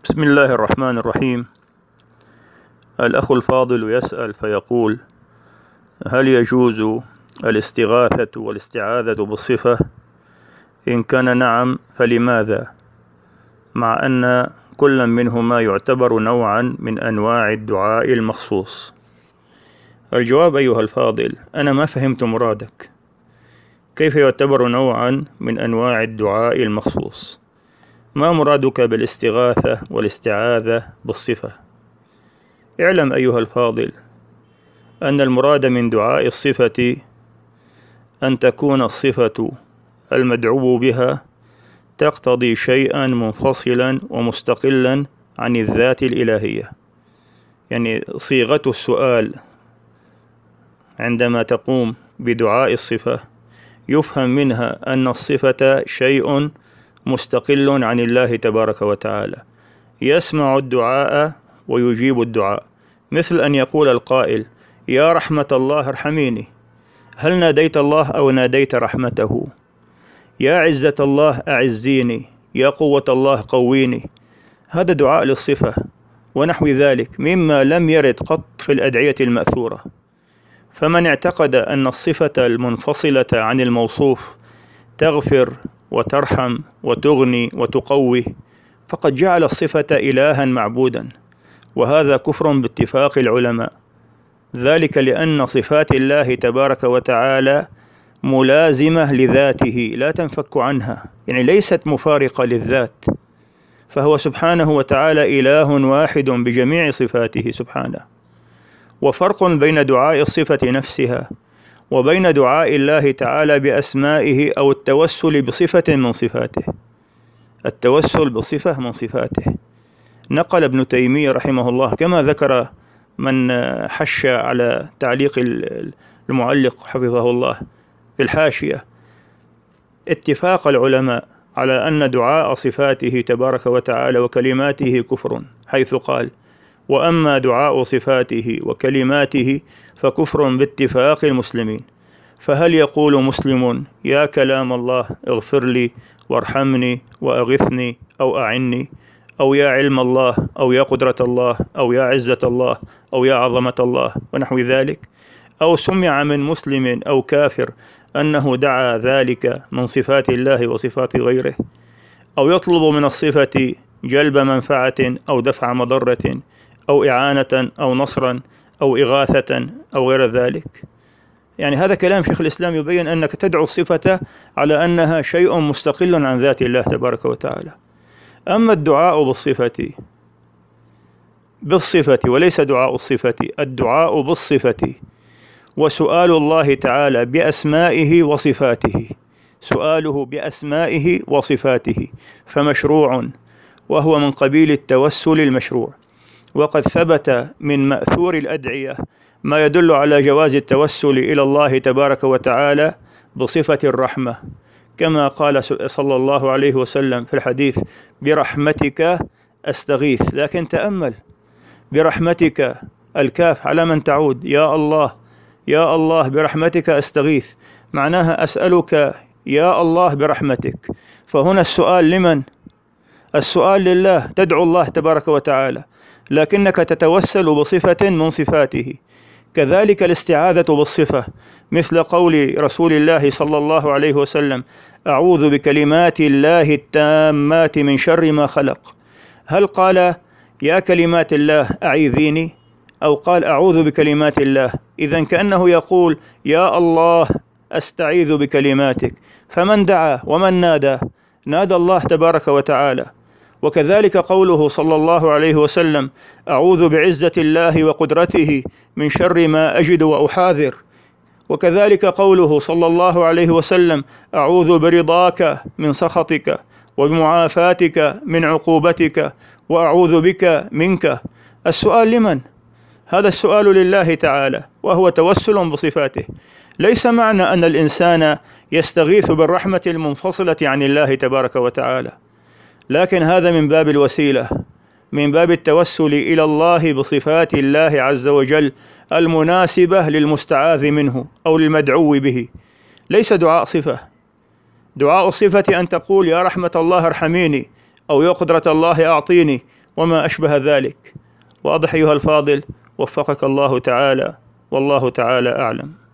بسم الله الرحمن الرحيم. الأخ الفاضل يسأل فيقول: هل يجوز الاستغاثة والاستعاذة بالصفة؟ إن كان نعم فلماذا؟ مع أن كل منهما يعتبر نوعا من أنواع الدعاء المخصوص. الجواب أيها الفاضل: أنا ما فهمت مرادك. كيف يعتبر نوعا من أنواع الدعاء المخصوص؟ ما مرادك بالاستغاثة والاستعاذة بالصفة؟ اعلم أيها الفاضل أن المراد من دعاء الصفة أن تكون الصفة المدعو بها تقتضي شيئا منفصلا ومستقلا عن الذات الإلهية. يعني صيغة السؤال عندما تقوم بدعاء الصفة يفهم منها أن الصفة شيء مستقل عن الله تبارك وتعالى، يسمع الدعاء ويجيب الدعاء، مثل أن يقول القائل: يا رحمة الله ارحميني. هل ناديت الله أو ناديت رحمته؟ يا عزة الله أعزيني، يا قوة الله قويني. هذا دعاء للصفة ونحو ذلك مما لم يرد قط في الأدعية المأثورة. فمن اعتقد أن الصفة المنفصلة عن الموصوف تغفر وترحم وتغني وتقوي فقد جعل الصفة إلها معبودا، وهذا كفر باتفاق العلماء. ذلك لأن صفات الله تبارك وتعالى ملازمة لذاته لا تنفك عنها، يعني ليست مفارقة للذات، فهو سبحانه وتعالى إله واحد بجميع صفاته سبحانه. وفرق بين دعاء الصفة نفسها وبين دعاء الله تعالى بأسمائه أو التوسل بصفة من صفاته. التوسل بصفة من صفاته نقل ابن تيمية رحمه الله، كما ذكر من حش على تعليق المعلق حفظه الله في الحاشية، اتفاق العلماء على أن دعاء صفاته تبارك وتعالى وكلماته كفر، حيث قال: وأما دعاء صفاته وكلماته فكفر باتفاق المسلمين. فهل يقول مسلم: يا كلام الله اغفر لي وارحمني وأغثني أو أعني، أو يا علم الله، أو يا قدرة الله، أو يا عزة الله، أو يا عظمة الله ونحو ذلك؟ أو سمع من مسلم أو كافر أنه دعا ذلك من صفات الله وصفات غيره؟ أو يطلب من الصفة جلب منفعة أو دفع مضرة أو إعانة أو نصرا أو إغاثة أو غير ذلك؟ يعني هذا كلام شيخ الإسلام يبين أنك تدعو الصفة على أنها شيء مستقل عن ذات الله تبارك وتعالى. أما الدعاء بالصفة وليس دعاء الصفة، الدعاء بالصفة وسؤال الله تعالى بأسمائه وصفاته، سؤاله بأسمائه وصفاته فمشروع، وهو من قبيل التوسل المشروع. وقد ثبت من مأثور الأدعية ما يدل على جواز التوسل إلى الله تبارك وتعالى بصفة الرحمة، كما قال صلى الله عليه وسلم في الحديث: برحمتك أستغيث. لكن تأمل، برحمتك الكاف على من تعود؟ يا الله، يا الله برحمتك أستغيث، معناها أسألك يا الله برحمتك. فهنا السؤال لمن؟ السؤال لله، تدعو الله تبارك وتعالى لكنك تتوسل بصفة من صفاته. كذلك الاستعاذة بالصفة، مثل قول رسول الله صلى الله عليه وسلم: أعوذ بكلمات الله التامات من شر ما خلق. هل قال يا كلمات الله أعيذيني، أو قال أعوذ بكلمات الله؟ إذن كأنه يقول يا الله أستعيذ بكلماتك. فمن دعا ومن نادى الله تبارك وتعالى. وكذلك قوله صلى الله عليه وسلم: أعوذ بعزة الله وقدرته من شر ما أجد وأحاذر. وكذلك قوله صلى الله عليه وسلم: أعوذ برضاك من سخطك وبمعافاتك من عقوبتك وأعوذ بك منك. السؤال لمن؟ هذا السؤال لله تعالى، وهو توسل بصفاته. ليس معنى أن الإنسان يستغيث بالرحمة المنفصلة عن الله تبارك وتعالى، لكن هذا من باب الوسيلة، من باب التوسل إلى الله بصفات الله عز وجل المناسبة للمستعاذ منه أو للمدعو به، ليس دعاء صفة. دعاء الصفة أن تقول يا رحمة الله ارحميني، أو يا قدرة الله أعطيني، وما أشبه ذلك. واضح أيها الفاضل، وفقك الله تعالى، والله تعالى أعلم.